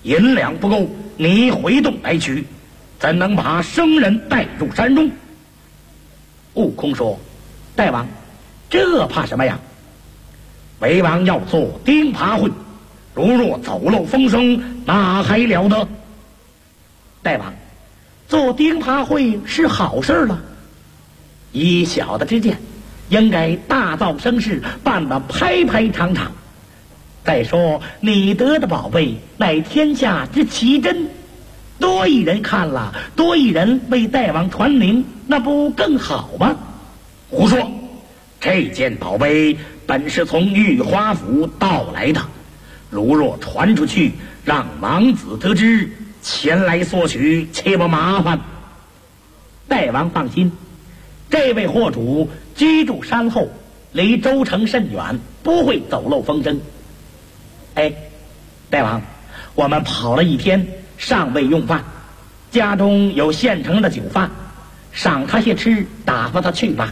银两不够，你回洞来取，怎能把生人带入山中？”悟空说：“大王，这怕什么呀？为王要做钉耙会，如若走漏风声，那还了得？大王，做钉耙会是好事了，依小的之见，应该大造声势，办得排排场场。再说你得的宝贝乃天下之奇珍，多一人看了，多一人为大王传名，那不更好吗？”胡说！这件宝贝本是从玉华府盗来的，如若传出去，让王子得知，前来索取，岂不麻烦？大王放心，这位货主居住山后，离州城甚远，不会走漏风声。哎，大王，我们跑了一天，尚未用饭，家中有现成的酒饭，赏他些吃，打发他去吧。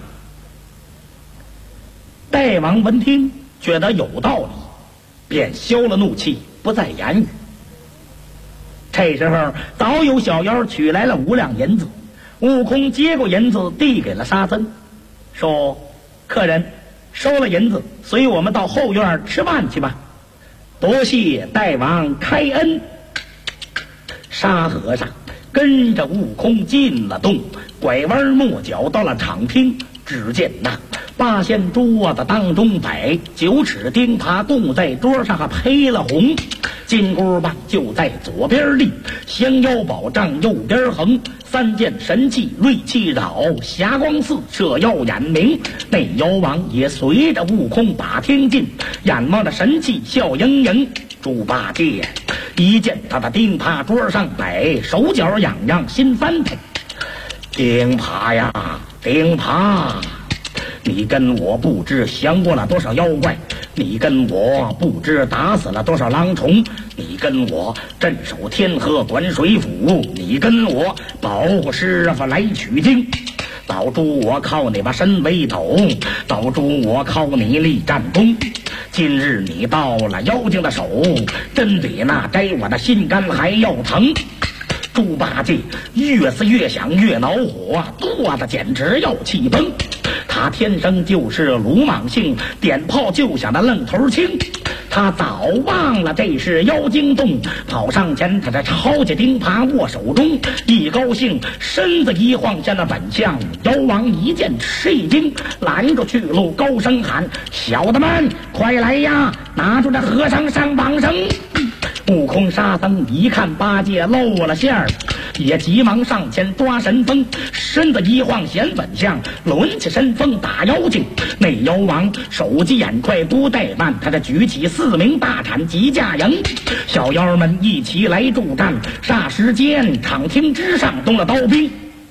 大王闻听，觉得有道理，便消了怒气，不再言语。这时候早有小妖取来了5两银子，悟空接过银子递给了沙僧，说：“客人收了银子，随我们到后院吃饭去吧。多谢大王开恩。”沙和尚跟着悟空进了洞，拐弯抹角到了场厅，只见那8仙桌子当中摆9尺钉耙，供在桌上配了红，金箍棒就在左边立，降妖宝杖右边横，3件神器锐气绕，霞光四射耀眼明。那妖王也随着悟空把听进，眼望着神器笑盈盈。猪八戒一见他的钉耙桌上摆，手脚痒痒心翻腾。钉耙呀钉耙，你跟我不知降过了多少妖怪，你跟我不知打死了多少狼虫，你跟我镇守天河管水府，你跟我保护师傅来取经。早主我靠你把身为斗，早主我靠你立战功。今日你到了妖精的手，真比那摘我的心肝还要疼。猪八戒越思越想越恼火，肚子简直要气崩。他天生就是鲁莽性，点炮就想的愣头青。他早忘了这是妖精洞，跑上前他这抄起钉耙握手中，一高兴身子一晃下了本相。妖王一见吃一惊，拦住去路，高声喊：“小的们快来呀，拿住这和尚上绑绳！”悟空沙僧一看八戒露了馅儿，也急忙上前抓神风，身子一晃显本相，抡起神风打妖精。那妖王手疾眼快不怠慢，他这举起4名大铲急驾迎，小妖们一起来助战。霎时间场厅之上动了刀兵，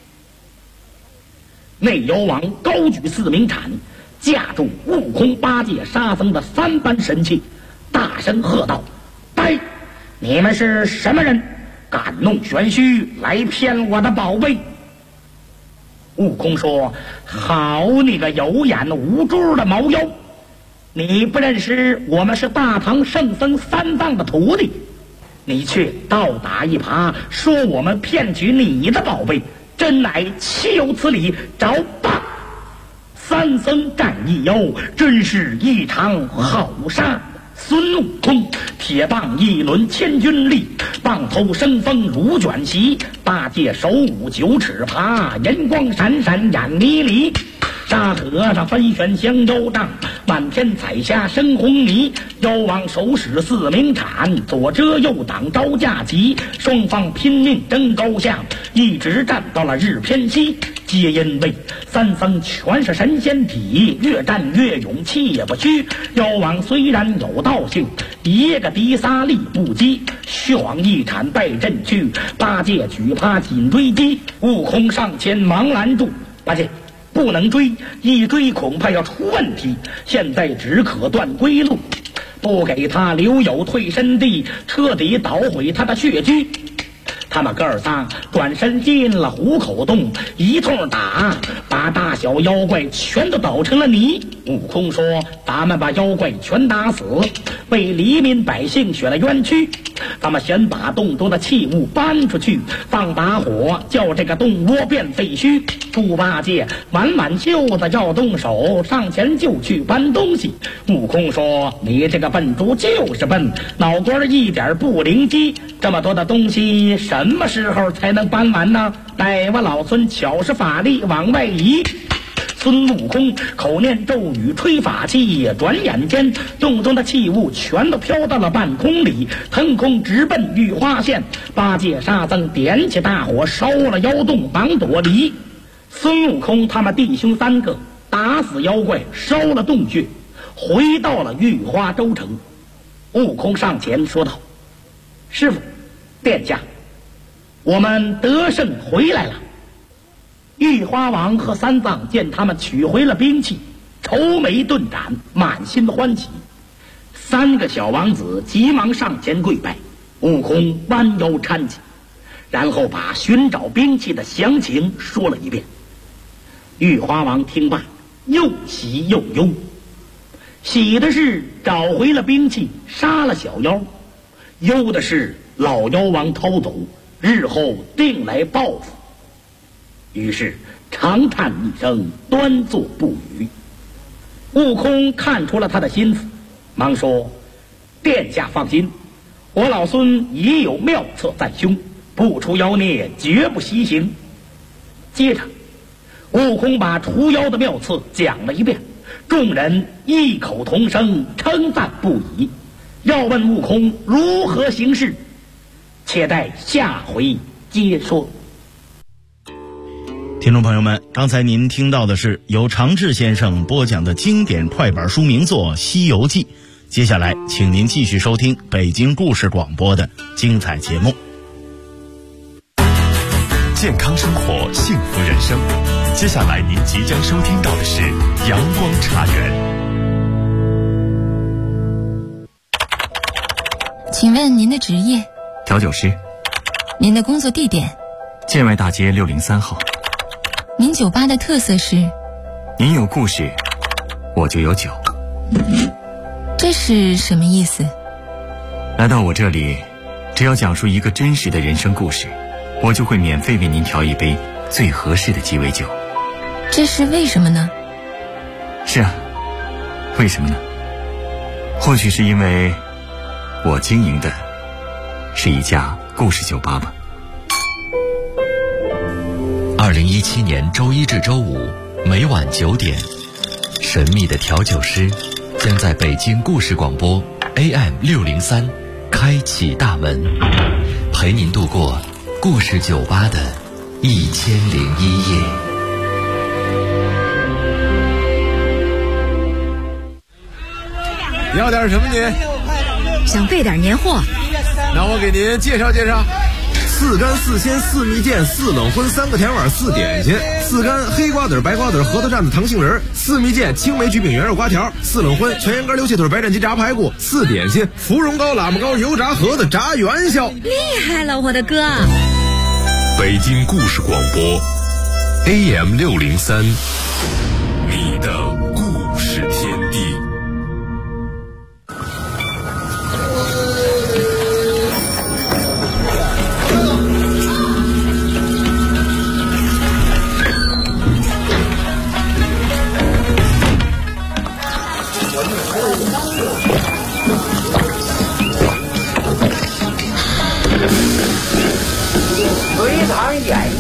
那妖王高举4名铲，架住悟空八戒沙僧的3般神器，大声喝道：“呆！你们是什么人？敢弄玄虚来骗我的宝贝？”悟空说：“好你个有眼无珠的毛妖，你不认识我们是大唐圣僧3藏的徒弟，你却倒打一耙，说我们骗取你的宝贝，真乃岂有此理！找吧！3僧战一妖，真是一场好杀。”孙悟空铁棒一轮千钧力，棒头生风如卷席。八戒手舞9尺耙，银光闪闪眼迷离。沙和尚分选降妖杖，满天彩霞生红泥。妖王手使4名铲，左遮右挡招架旗。双方拼命争高下，一直战到了日偏西。皆因为3僧全是神仙体，越战越勇气也不虚。妖王虽然有道性，一个敌3力不击，虚晃一铲败阵去。八戒举耙紧追击，悟空上前忙拦住：“八戒，不能追，一追恐怕要出问题，现在只可断归路，不给他留有退身地，彻底捣毁他的血居。”他们哥仨转身进了虎口洞，一通打，把大小妖怪全都捣成了泥。悟空说：“咱们把妖怪全打死，为黎民百姓雪了冤屈， 咱们先把洞中的器物搬出去，放把火，叫这个洞窝变废墟。猪八戒挽挽袖子要动手，上前就去搬东西。悟空说：“你这个笨猪就是笨，脑瓜一点不灵机，这么多的东西什么时候才能搬完呢？待我老孙巧施法力往外移。”孙悟空口念咒语，吹法器，转眼间洞中的器物全都飘到了半空里，腾空直奔玉花县。八戒、沙僧点起大火，烧了妖洞，绑躲离。孙悟空他们弟兄三个打死妖怪，烧了洞穴，回到了玉花州城。悟空上前说道：“师傅，殿下，我们得胜回来了。”玉花王和三藏见他们取回了兵器，愁眉顿展，满心欢喜。三个小王子急忙上前跪拜，悟空弯腰搀起，然后把寻找兵器的详情说了一遍。玉花王听罢，又喜又忧。喜的是找回了兵器，杀了小妖；忧的是老妖王偷走，日后定来报复。于是长叹一声，端坐不语。悟空看出了他的心思，忙说：“殿下放心，我老孙已有妙策在胸，不除妖孽，绝不西行。”接着悟空把除妖的妙策讲了一遍，众人异口同声，称赞不已。要问悟空如何行事，且待下回接说。 听众朋友们，刚才您听到的是由常志先生播讲的经典快板书名作《西游记》。接下来请您继续收听北京故事广播的精彩节目。 健康生活，幸福人生。接下来您即将收听到的是阳光茶园。 请问您的职业？ 调酒师。 您的工作地点？ 建外大街603号。 您酒吧的特色是？ 您有故事，我就有酒。 这是什么意思？ 来到我这里，只要讲述一个真实的人生故事，我就会免费为您调一杯最合适的鸡尾酒。 这是为什么呢？ 是啊，为什么呢？或许是因为我经营的是一家故事酒吧吧。 2017年周一至周五每晚9点，神秘的调酒师将在北京故事广播 AM603开启大门，陪您度过故事酒吧的1001夜。 要点什么您？ 想备点年货。 那我给您介绍介绍。4干4鲜4蜜饯4冷荤3个甜碗4点心，4干黑瓜子白瓜子核桃蘸子糖杏仁，4蜜饯青梅焗饼圆肉瓜条，4冷荤全羊肝溜气腿白斩鸡炸排骨，4点心芙蓉糕喇嘛糕油炸盒子炸元宵。 厉害了，我的哥！ 北京故事广播 AM603，你的故事天地。 隋唐演义